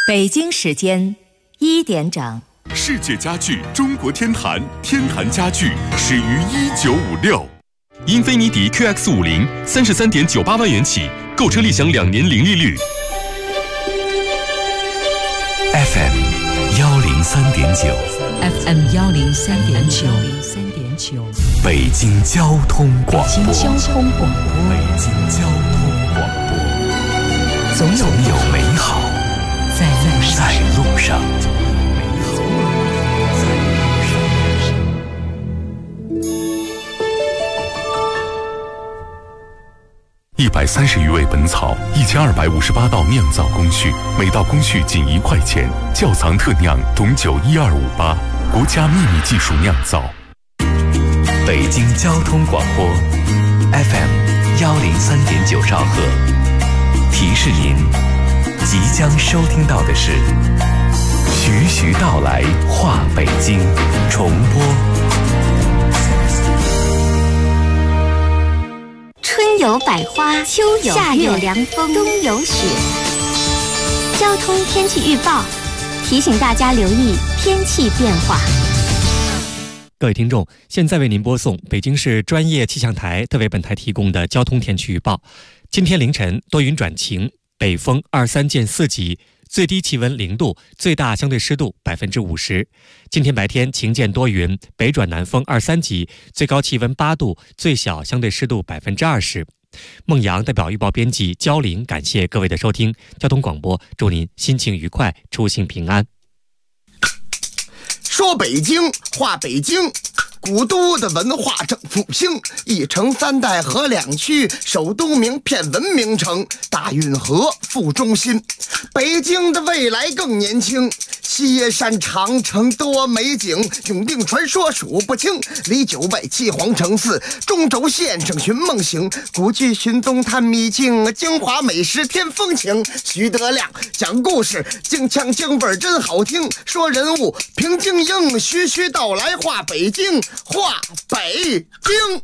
北京时间1点整。 世界家具中国天坛，天坛家具始于1956。英菲尼迪 QX50 33.98万元起，购车立享2年零利率。 FM 103.9，FM 103.9， 北京交通广播， 北京交通广播，总有美好在路上。 130余味本草，1258道酿造工序，每道工序仅1块钱。窖藏特酿董酒12588，国家秘密技术酿造。 北京交通广播 FM 103.9兆赫，提示您，即将收听到的是徐徐道来话北京重播。 春有百花，秋有夏有凉风，冬有雪。交通天气预报提醒大家留意天气变化。 各位听众，现在为您播送北京市专业气象台特为本台提供的交通天气预报。今天凌晨多云转晴，北风23见4级，最低气温0度，最大相对湿度50%。今天白天晴间多云，北转南风23级，最高气温8度，最小相对湿度20%。孟阳代表预报编辑焦玲，感谢各位的收听。交通广播，祝您心情愉快，出行平安。 说北京，话北京，古都的文化正复兴，一城3代合2区，首都名片文明城，大运河副中心。北京的未来更年轻，西山长城多美景，永定传说数不清，离9外七皇城寺，中轴线上寻梦行，古剧寻踪探秘境，京华美食添风情。徐德亮讲故事，京腔京味真好听，说人物平静应，徐徐道来话北京，话北京。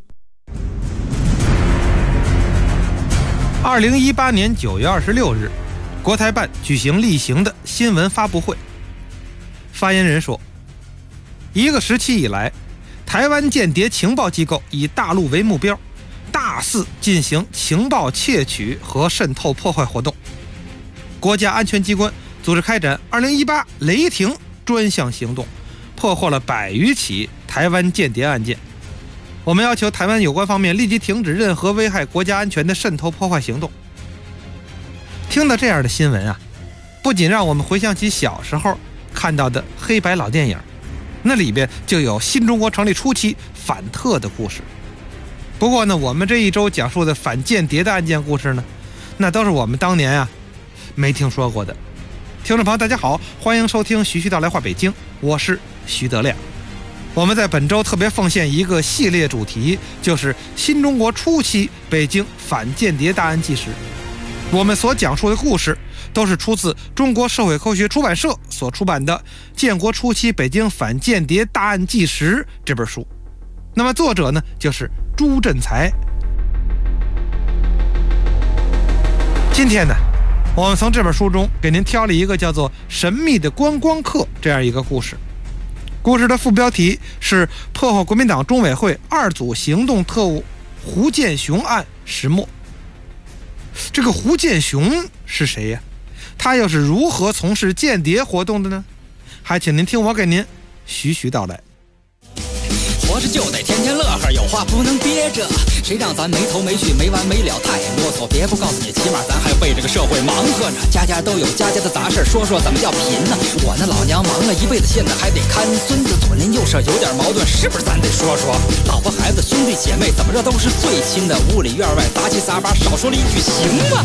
2018年9月26日，国台办举行例行的新闻发布会。发言人说，一个时期以来，台湾间谍情报机构以大陆为目标，大肆进行情报窃取和渗透破坏活动。国家安全机关组织开展2018雷霆专项行动，破获了100余起台湾间谍案件。我们要求台湾有关方面立即停止任何危害国家安全的渗透破坏行动。听到这样的新闻啊，不仅让我们回想起小时候看到的黑白老电影，那里边就有新中国成立初期反特的故事。不过呢，我们这一周讲述的反间谍的案件故事呢，那都是我们当年啊没听说过的。听众朋友大家好，欢迎收听徐徐道来话北京，我是徐德亮。我们在本周特别奉献一个系列主题，就是新中国初期北京反间谍大案纪实。我们所讲述的故事都是出自中国社会科学出版社所出版的《建国初期北京反间谍大案纪实》这本书。那么作者呢，就是朱振才。今天呢，我们从这本书中给您挑了一个叫做《神秘的观光客》这样一个故事。故事的副标题是破获国民党中委会2组行动特务胡建雄案始末。这个胡建雄是谁呀？他又是如何从事间谍活动的呢？还请您听我给您徐徐道来。 活着就得天天乐呵，有话不能憋着，谁让咱没头没绪没完没了太啰嗦。别不告诉你，起码咱还为这个社会忙活呢。家家都有家家的杂事，说说怎么叫贫呢？我那老娘忙了一辈子，现在还得看孙子，左邻右舍有点矛盾，是不是咱得说说？老婆孩子兄弟姐妹怎么着都是最亲的，屋里院外杂七杂八，少说了一句行吗？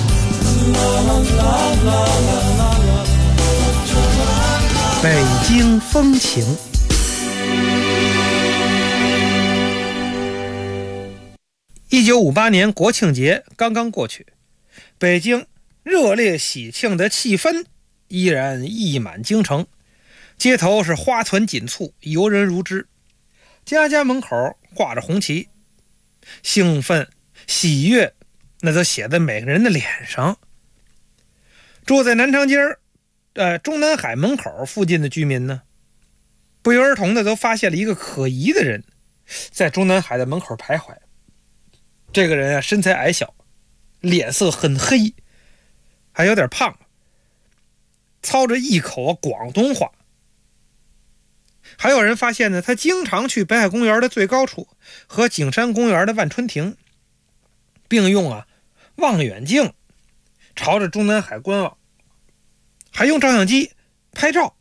北京风情。1958年国庆节刚刚过去，北京热烈喜庆的气氛依然溢满京城，街头是花团锦簇，游人如织，家家门口挂着红旗，兴奋喜悦那都写在每个人的脸上。住在南长街中南海门口附近的居民呢，不约而同的都发现了一个可疑的人在中南海的门口徘徊。这个人啊，身材矮小，脸色很黑，还有点胖，操着一口广东话。还有人发现呢，他经常去北海公园的最高处和景山公园的万春亭，并用望远镜朝着中南海观望，还用照相机拍照。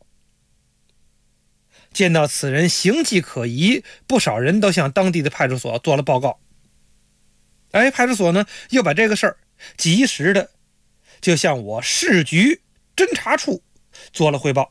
见到此人形迹可疑，不少人都向当地的派出所做了报告。派出所呢又把这个事儿及时的就向我市局侦查处做了汇报。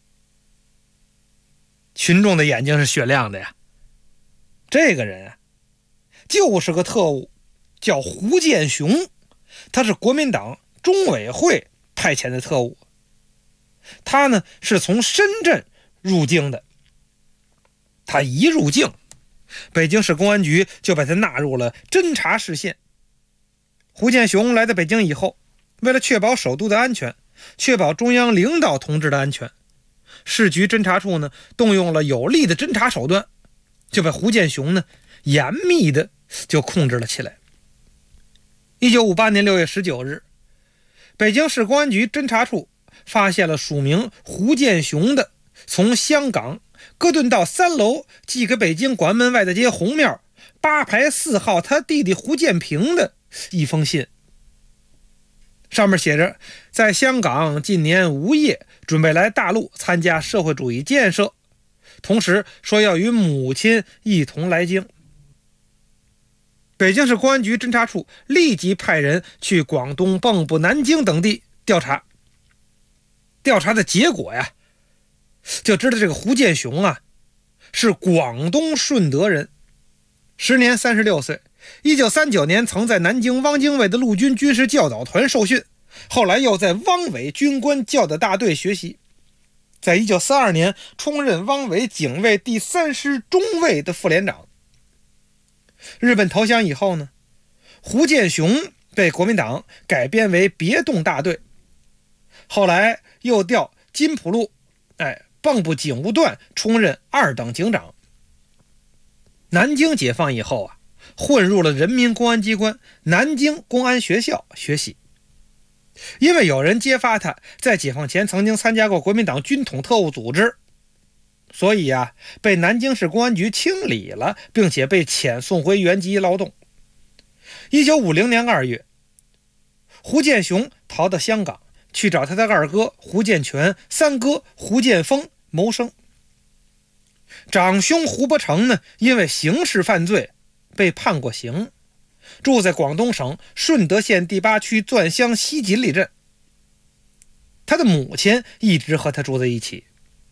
群众的眼睛是雪亮的呀，这个人就是个特务，叫胡建雄，他是国民党中委会派遣的特务。他呢是从深圳入境的，他一入境，北京市公安局就把他纳入了侦查视线。胡建雄来到北京以后，为了确保首都的安全，确保中央领导同志的安全，市局侦查处呢动用了有力的侦查手段，就把胡建雄呢严密的就控制了起来。1958年6月19日，北京市公安局侦查处发现了署名胡建雄的从香港哥顿道3楼寄给北京广安门外的街红庙8排4号他弟弟胡建平的一封信。上面写着，在香港近年无业，准备来大陆参加社会主义建设，同时说要与母亲一同来京。北京市公安局侦查处立即派人去广东蚌埠、南京等地调查。调查的结果呀，就知道这个胡建雄是广东顺德人，时年36岁，1939年曾在南京汪精卫的陆军军事教导团受训，后来又在汪伪军官教导大队学习，在1942年充任汪伪警卫第3师中尉的副连长。日本投降以后呢，胡建雄被国民党改编为别动大队，后来又调金浦路蚌埠警务段充任2等警长。南京解放以后混入了人民公安机关南京公安学校学习。因为有人揭发他在解放前曾经参加过国民党军统特务组织，所以被南京市公安局清理了，并且被遣送回原籍劳动。1950年2月，胡建雄逃到香港，去找他的二哥胡建全、三哥胡建峰谋生。长兄胡伯成呢，因为刑事犯罪被判过刑，住在广东省顺德县第8区钻乡西锦里镇。他的母亲一直和他住在一起。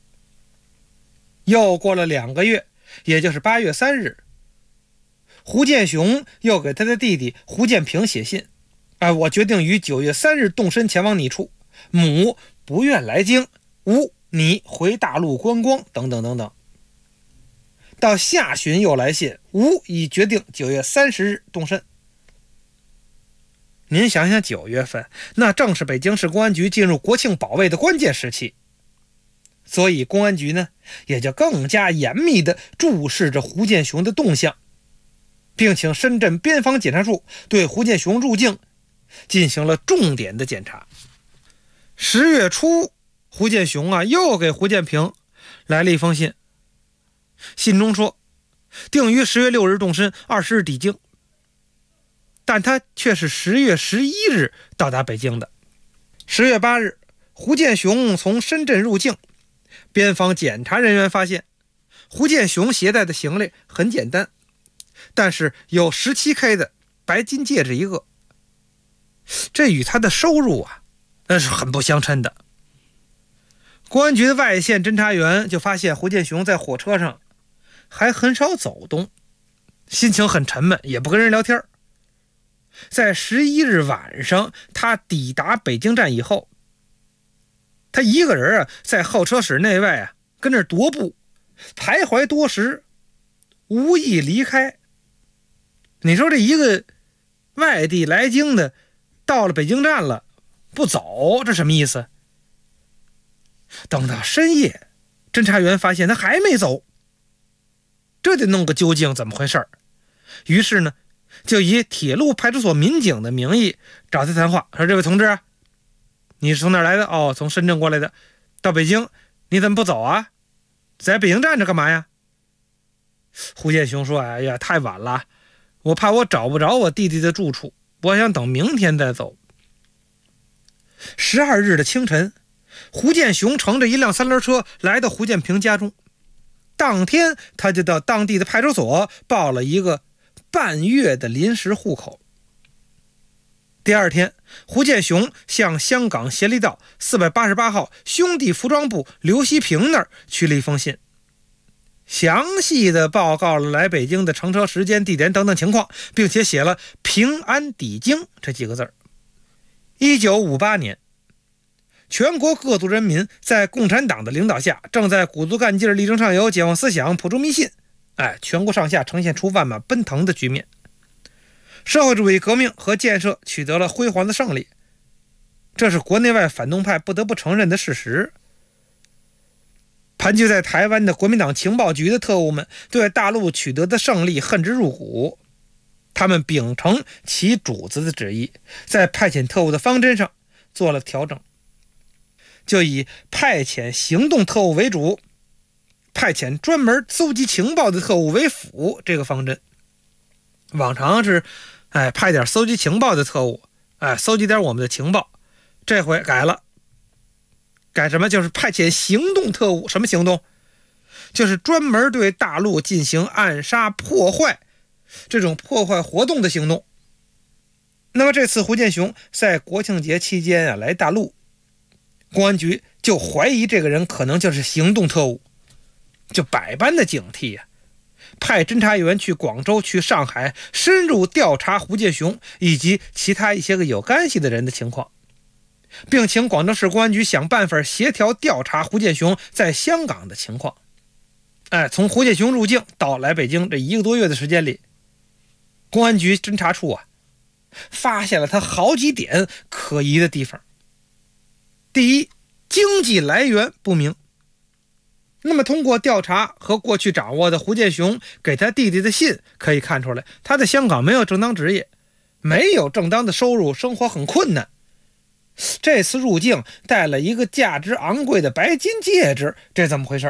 又过了2个月，也就是8月3日，胡建雄又给他的弟弟胡建平写信，我决定于9月3日动身前往你处，母不愿来京，吾你回大陆观光等等等等。到下旬又来信，吾已决定9月30日动身。您想想，9月份那正是北京市公安局进入国庆保卫的关键时期，所以公安局呢也就更加严密地注视着胡建雄的动向，并请深圳边防检查处对胡建雄入境进行了重点的检查。10月初，胡建雄又给胡建平来了一封信，信中说定于10月6日动身，20日抵京，但他却是10月11日到达北京的。10月8日，胡建雄从深圳入境，边防检查人员发现胡建雄携带的行李很简单，但是有17K 的白金戒指一个，这与他的收入那是很不相称的。公安局的外线侦查员就发现胡建雄在火车上还很少走动，心情很沉闷，也不跟人聊天。在11日晚上，他抵达北京站以后，他一个人在候车室内外跟那踱步，徘徊多时，无意离开。你说这一个外地来京的，到了北京站了不走，这什么意思？ 等到深夜，侦查员发现他还没走，这得弄个究竟怎么回事。于是呢，就以铁路派出所民警的名义找他谈话，说：“这位同志，你是从哪儿来的？哦，从深圳过来的，到北京，你怎么不走啊？在北京站着干嘛呀？”胡建雄说：“哎呀，太晚了，我怕我找不着我弟弟的住处，我想等明天再走。”12日的清晨，胡建雄乘着一辆三轮车来到胡建平家中，当天他就到当地的派出所报了一个半月的临时户口。第二天，胡建雄向香港协力道488号兄弟服装部刘希平那儿去了一封信，详细的报告了来北京的乘车时间、地点等等情况，并且写了平安抵京这几个字。1958年，全国各族人民在共产党的领导下，正在鼓足干劲、力争上游、解放思想、普除迷信，全国上下呈现出万马奔腾的局面。社会主义革命和建设取得了辉煌的胜利，这是国内外反动派不得不承认的事实。盘踞在台湾的国民党情报局的特务们对大陆取得的胜利恨之入骨，他们秉承其主子的旨意，在派遣特务的方针上做了调整，就以派遣行动特务为主，派遣专门搜集情报的特务为辅这个方针。往常是派点搜集情报的特务，搜集点我们的情报，这回改了，改什么？就是派遣行动特务。什么行动？就是专门对大陆进行暗杀破坏，这种破坏活动的行动。那么这次胡建雄在国庆节期间来大陆，公安局就怀疑这个人可能就是行动特务，就百般的警惕派侦查员去广州、去上海，深入调查胡建雄以及其他一些个有干系的人的情况，并请广州市公安局想办法协调调查胡建雄在香港的情况。从胡建雄入境到来北京这1个多月的时间里，公安局侦查处发现了他好几点可疑的地方。第一，经济来源不明。那么通过调查和过去掌握的胡建雄给他弟弟的信可以看出来，他在香港没有正当职业，没有正当的收入，生活很困难。这次入境带了一个价值昂贵的白金戒指，这怎么回事？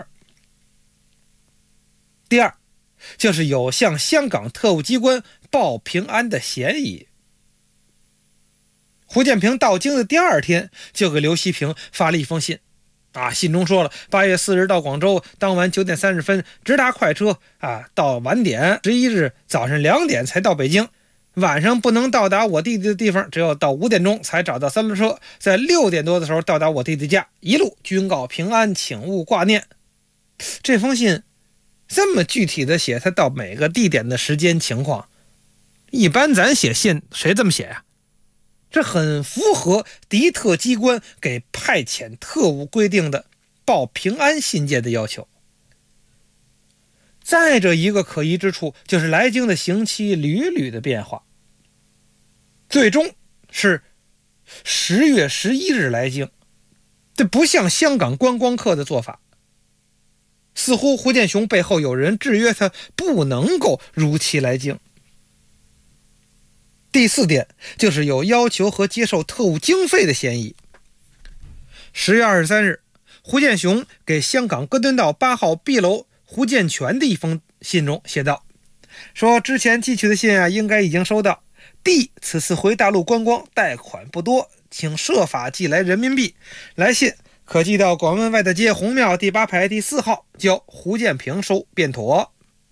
第二，就是有向香港特务机关报平安的嫌疑。胡建平到京的第二天就给刘希平发了一封信，信中说了8月4日到广州，当晚9点30分直达快车到晚点11日早上2点才到北京，晚上不能到达我弟弟的地方，只有到5点钟才找到三轮车，在6点多的时候到达我弟弟家，一路均告平安，请勿挂念。这封信这么具体的写他到每个地点的时间情况，一般咱写信谁这么写呀？这很符合敌特机关给派遣特务规定的报平安信件的要求。再者一个可疑之处，就是来京的刑期屡屡的变化，最终是10月11日来京，这不像香港观光客的做法，似乎胡建雄背后有人制约他不能够如期来京。第四点，就是有要求和接受特务经费的嫌疑。10月23日，胡建雄给香港哥敦道8号 B 楼胡建全的一封信中写道，说之前寄去的信应该已经收到，弟此次回大陆观光，贷款不多，请设法寄来人民币，来信可寄到广门外的街红庙第8排第4号，交胡建平收便妥。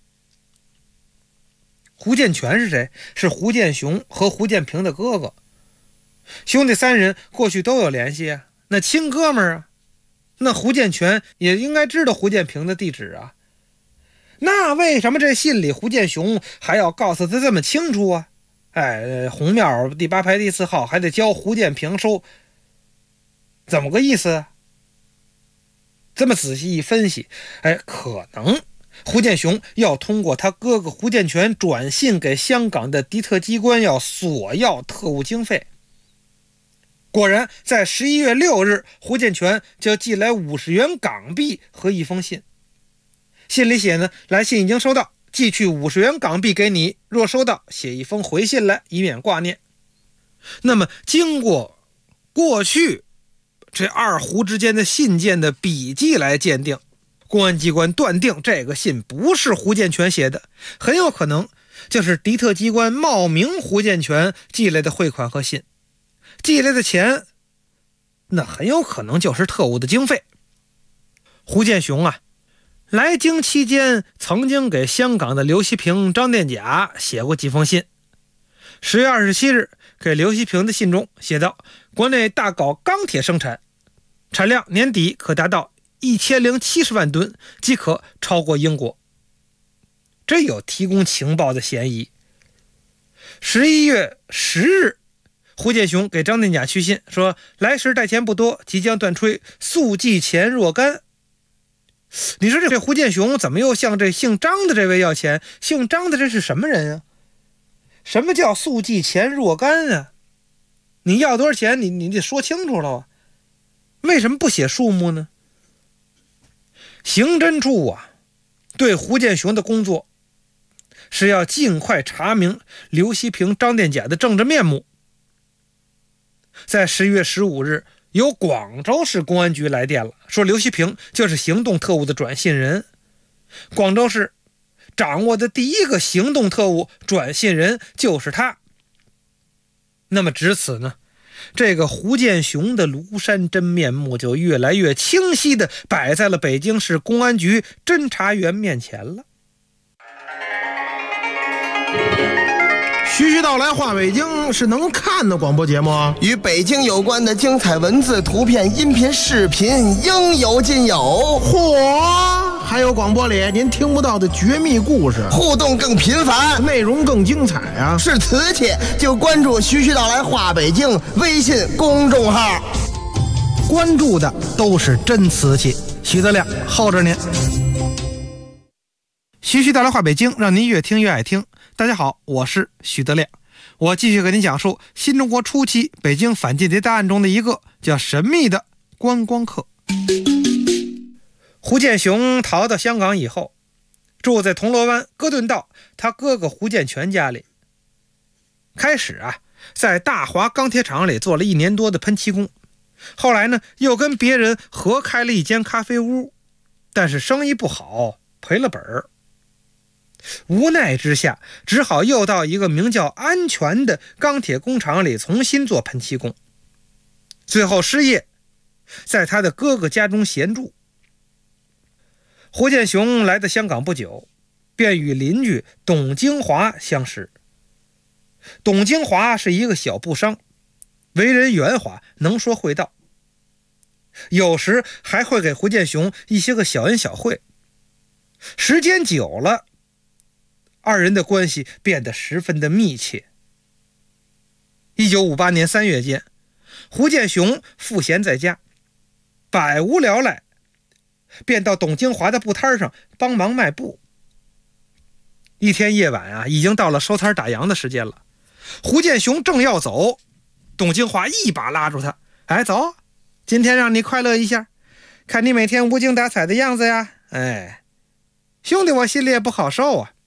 胡建全是谁？是胡建雄和胡建平的哥哥，兄弟3人过去都有联系那亲哥们儿那胡建全也应该知道胡建平的地址那为什么这信里胡建雄还要告诉他这么清楚红庙第8排第4号还得交胡建平收，怎么个意思？这么仔细一分析，可能胡建雄要通过他哥哥胡建全转信给香港的敌特机关，要索要特务经费。 果然在11月6日，胡建全就寄来50元港币和一封信。信里写呢，来信已经收到，寄去50元港币给你，若收到写一封回信来，以免挂念。那么经过过去这二胡之间的信件的笔迹来鉴定，公安机关断定这个信不是胡建全写的，很有可能就是敌特机关冒名胡建全寄来的汇款和信，寄来的钱那很有可能就是特务的经费。胡建雄啊，来京期间曾经给香港的刘锡平、张殿甲写过几封信。10月27日给刘锡平的信中写道，国内大搞钢铁生产，产量年底可达到1070万吨，即可超过英国。这有提供情报的嫌疑。11月10日，胡建雄给张殿甲去信说，来时带钱不多，即将断炊，速寄钱若干。你说这胡建雄怎么又向这姓张的这位要钱？姓张的这是什么人啊？什么叫速寄钱若干啊？你要多少钱你得说清楚了啊，为什么不写数目呢？刑侦处啊，对胡建雄的工作是要尽快查明刘锡平、张殿甲的政治面目。在10月15日，由广州市公安局来电了，说刘锡平就是行动特务的转信人。广州市掌握的第一个行动特务转信人就是他。那么至此呢，这个胡建雄的庐山真面目就越来越清晰地摆在了北京市公安局侦查员面前了。 徐徐道来话北京是能看的广播节目啊， 与北京有关的精彩文字、图片、音频、视频应有尽有。 嚯，还有广播里您听不到的绝密故事， 互动更频繁， 内容更精彩啊！ 是瓷器就关注徐徐道来话北京微信公众号， 关注的都是真瓷器。徐德亮候着您。 徐徐道来话北京，让您越听越爱听。大家好，我是徐德亮，我继续给您讲述新中国初期北京反间谍大案中的一个叫神秘的观光客。胡建雄逃到香港以后，住在铜锣湾哥顿道他哥哥胡建全家里。开始啊，在大华钢铁厂里做了1年多的喷漆工，后来呢，又跟别人合开了一间咖啡屋，但是生意不好，赔了本儿。无奈之下，只好又到一个名叫安全的钢铁工厂里重新做喷漆工。最后失业，在他的哥哥家中闲住。胡建雄来到香港不久，便与邻居董京华相识。董京华是一个小布商，为人圆滑，能说会道，有时还会给胡建雄一些个小恩小惠。时间久了，二人的关系变得十分的密切。1958年3月间，胡建雄赋闲在家，百无聊赖，便到董京华的布摊上帮忙卖布。一天夜晚啊，已经到了收摊打烊的时间了。胡建雄正要走，董京华一把拉住他，哎，走，今天让你快乐一下，看你每天无精打采的样子呀，哎，兄弟我心里也不好受啊。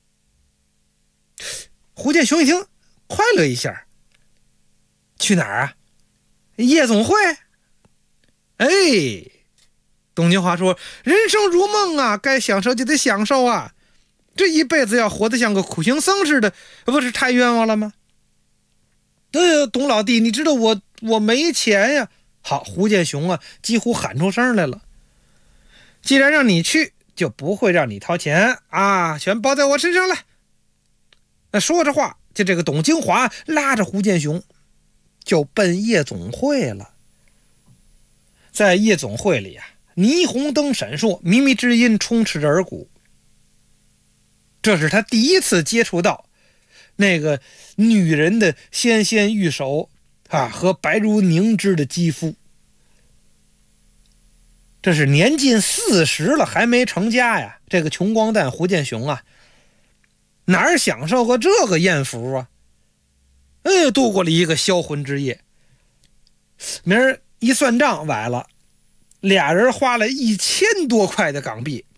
胡建雄一听，快乐一下，去哪儿啊？夜总会。哎，董京华说，人生如梦啊，该享受就得享受啊，这一辈子要活得像个苦行僧似的，不是太冤枉了吗？对呀，董老弟，你知道我没钱呀。好，胡建雄啊几乎喊出声来了，既然让你去，就不会让你掏钱啊，全包在我身上了。说着话，就这个董京华拉着胡建雄就奔夜总会了。在夜总会里啊，霓虹灯闪烁，靡靡之音充斥着耳鼓。这是他第一次接触到那个女人的纤纤玉手啊和白如凝脂的肌肤。这是年近40了还没成家呀，这个穷光蛋胡建雄啊，哪儿享受过这个艳福啊？度过了一个销魂之夜。 明儿一算账崴了，俩人花了1000多块的港币。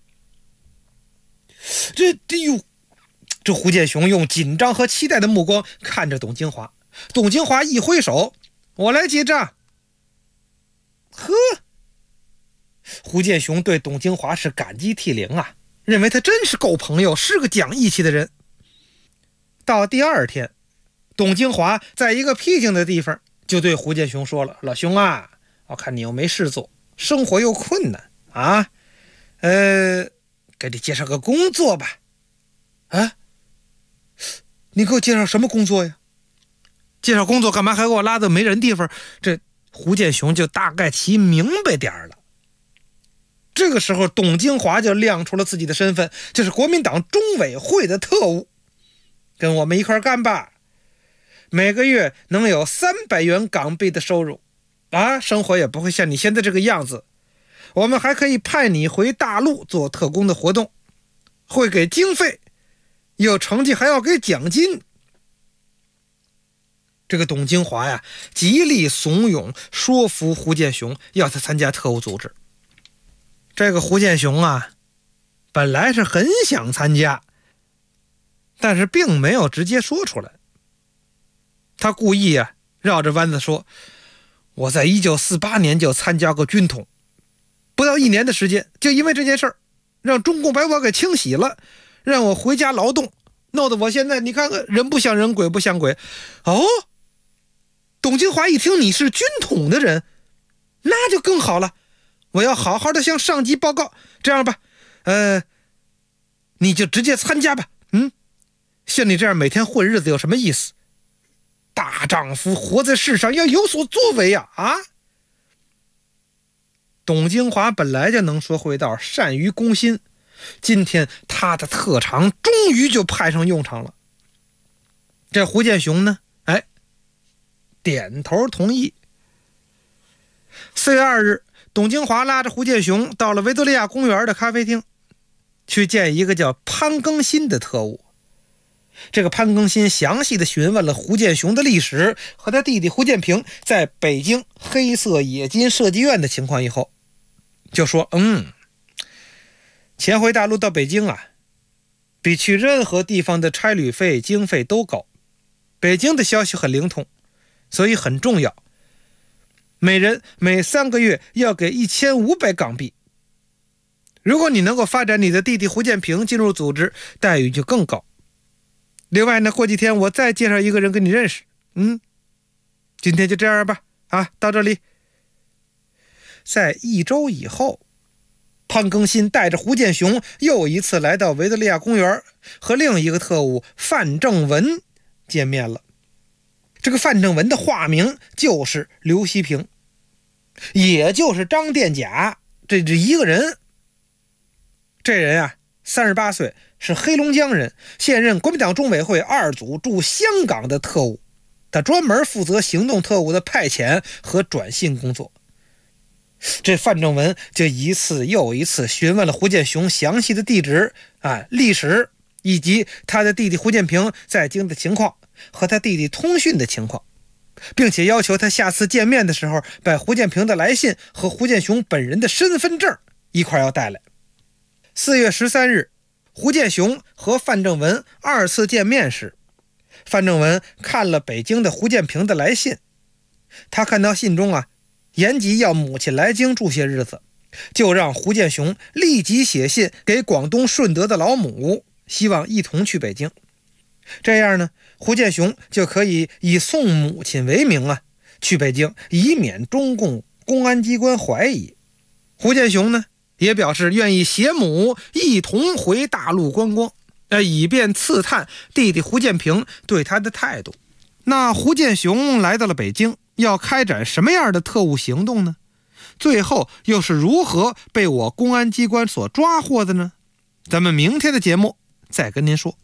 这胡建雄用紧张和期待的目光看着董京华，董京华一挥手，我来结账。呵，胡建雄对董京华是感激涕零啊，认为他真是够朋友，是个讲义气的人。到第二天，董京华在一个僻静的地方就对胡建雄说了，老兄啊，我看你又没事做，生活又困难啊，给你介绍个工作吧。啊，你给我介绍什么工作呀？介绍工作干嘛还给我拉到没人地方？这胡建雄就大概其明白点了。这个时候董京华就亮出了自己的身份，就是国民党中委会的特务，跟我们一块干吧，每个月能有300元港币的收入啊，生活也不会像你现在这个样子。我们还可以派你回大陆做特工的活动，会给经费，有成绩还要给奖金。这个董京华呀，极力怂恿说服胡建雄要他参加特务组织。这个胡建雄啊，本来是很想参加，但是并没有直接说出来。他故意啊绕着弯子说，我在1948年就参加过军统，不到1年的时间，就因为这件事儿，让中共把我给清洗了，让我回家劳动，弄得我现在你看看，人不像人，鬼不像鬼。哦，董京华一听你是军统的人，那就更好了，我要好好的向上级报告。这样吧，你就直接参加吧。像你这样每天混日子有什么意思？大丈夫活在世上要有所作为啊！董京华本来就能说会道，善于攻心，今天他的特长终于就派上用场了。这胡建雄呢，点头同意。4月2日，董京华拉着胡建雄到了维多利亚公园的咖啡厅，去见一个叫潘庚新的特务。这个潘庚新详细的询问了胡建雄的历史和他弟弟胡建平在北京黑色冶金设计院的情况以后，就说前回大陆到北京啊，比去任何地方的差旅费经费都高，北京的消息很灵通，所以很重要，每人每3个月要给1500港币。如果你能够发展你的弟弟胡建平进入组织，待遇就更高。另外呢，过几天我再介绍一个人跟你认识。今天就这样吧，到这里。在1周以后，潘庚新带着胡建雄又一次来到维多利亚公园，和另一个特务范正文见面了。这个范正文的化名就是刘希平，也就是张殿甲这一个人。这人啊，38岁，是黑龙江人，现任国民党中委会2组驻香港的特务，他专门负责行动特务的派遣和转信工作。这范正文就一次又一次询问了胡建雄详细的地址历史，以及他的弟弟胡建平在京的情况和他弟弟通讯的情况，并且要求他下次见面的时候把胡建平的来信和胡建雄本人的身份证一块要带来。4月13日，胡建雄和范正文2次见面时，范正文看了北京的胡建平的来信，他看到信中延吉要母亲来京住些日子，就让胡建雄立即写信给广东顺德的老母，希望一同去北京。这样呢，胡建雄就可以以送母亲为名去北京，以免中共公安机关怀疑。胡建雄呢也表示愿意携母一同回大陆观光，以便刺探弟弟胡建平对他的态度。那胡建雄来到了北京，要开展什么样的特务行动呢？最后又是如何被我公安机关所抓获的呢？咱们明天的节目再跟您说。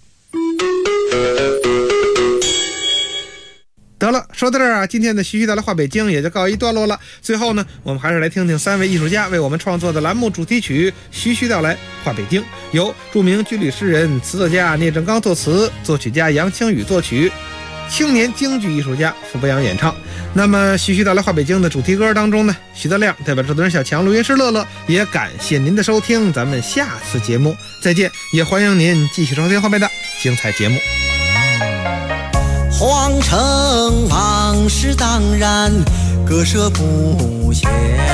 得了，说到这儿今天的徐徐道来话北京也就告一段落了。最后呢，我们还是来听听3位艺术家为我们创作的栏目主题曲《徐徐道来话北京》，由著名军旅诗人、词作家聂正刚作词，作曲家杨清宇作曲。 青年京剧艺术家傅博洋演唱。那么徐徐到来话北京的主题歌当中呢，徐德亮代表制作人小强、录音师乐乐，也感谢您的收听，咱们下次节目再见，也欢迎您继续收听后面的精彩节目。 皇城往事当然割舍不下，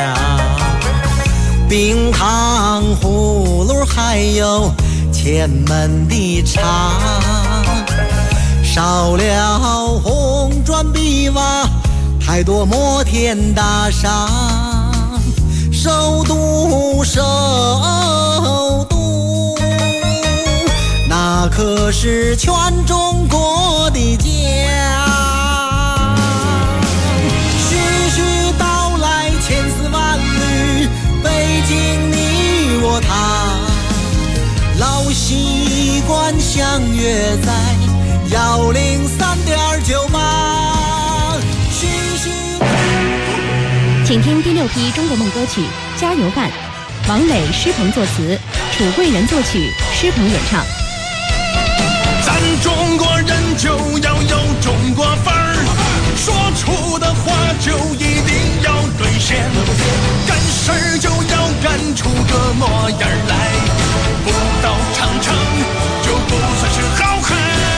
冰糖葫芦还有前门的茶，少了红砖碧瓦，太多摩天大厦，首都那可是全中国的家。徐徐道来千丝万缕，北京你我他，老习惯相约在103.98。 请听第6批中国梦歌曲《加油干》，王磊、施鹏作词，楚贵人作曲，施鹏演唱。 咱中国人就要有中国范儿，说出的话就一定要兑现，干事儿就要干出个模样来，不到长城就不算是好汉。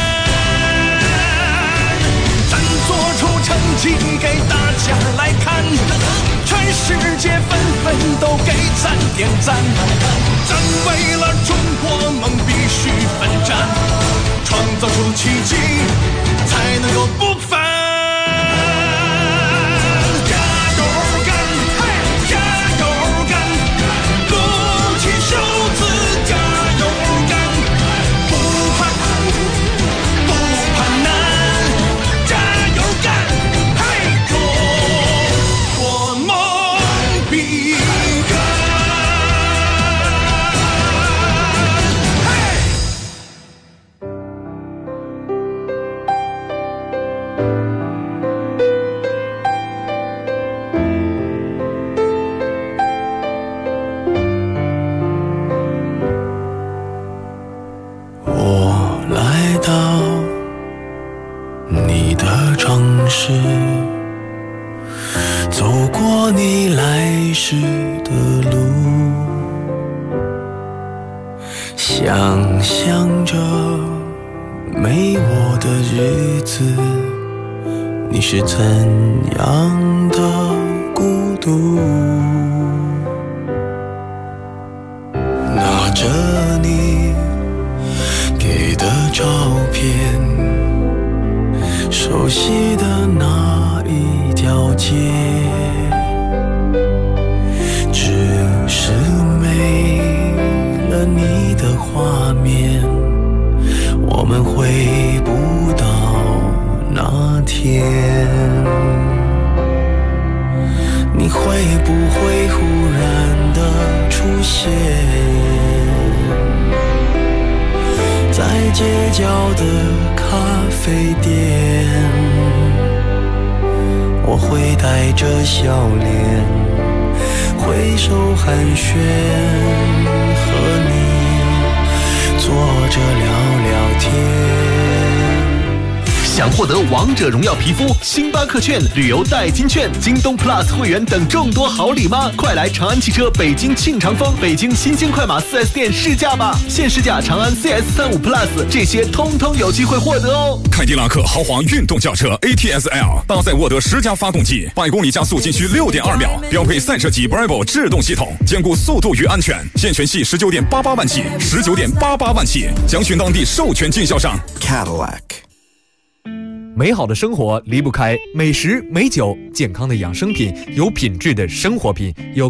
咱做出成绩给大家来看，全世界纷纷都给咱点赞，咱为了中国梦必须奋战，创造出奇迹才能够不凡。加油干，加油干，鼓起袖子加油干，不怕苦不怕难，加油干，中国梦必干。 走过你来时的路，想象着没我的日子，你是怎样的孤独。拿着你给的照片，熟悉的那一条街，只是没了你的画面，我们回不到那天。你会不会忽然的出现在街角的咖啡店？我会带着笑脸挥手寒暄，和你坐着聊聊天。 想获得王者荣耀皮肤、星巴克券、旅游代金券、京东 Plus 会员等众多好礼吗？快来长安汽车北京庆长丰、北京新兴快马 4S 店试驾吧！现试驾长安 CS35 Plus， 这些通通有机会获得哦！ 凯迪拉克豪华运动轿车 ATS-L 搭载沃德10加发动机，100公里加速仅需6.2秒，标配赛车级 Bravo 制动系统，兼顾速度与安全。现权系19.88万起，19.88万起，详询当地授权经销商。 Cadillac。美好的生活离不开美食、美酒、健康的养生品、有品质的生活品、有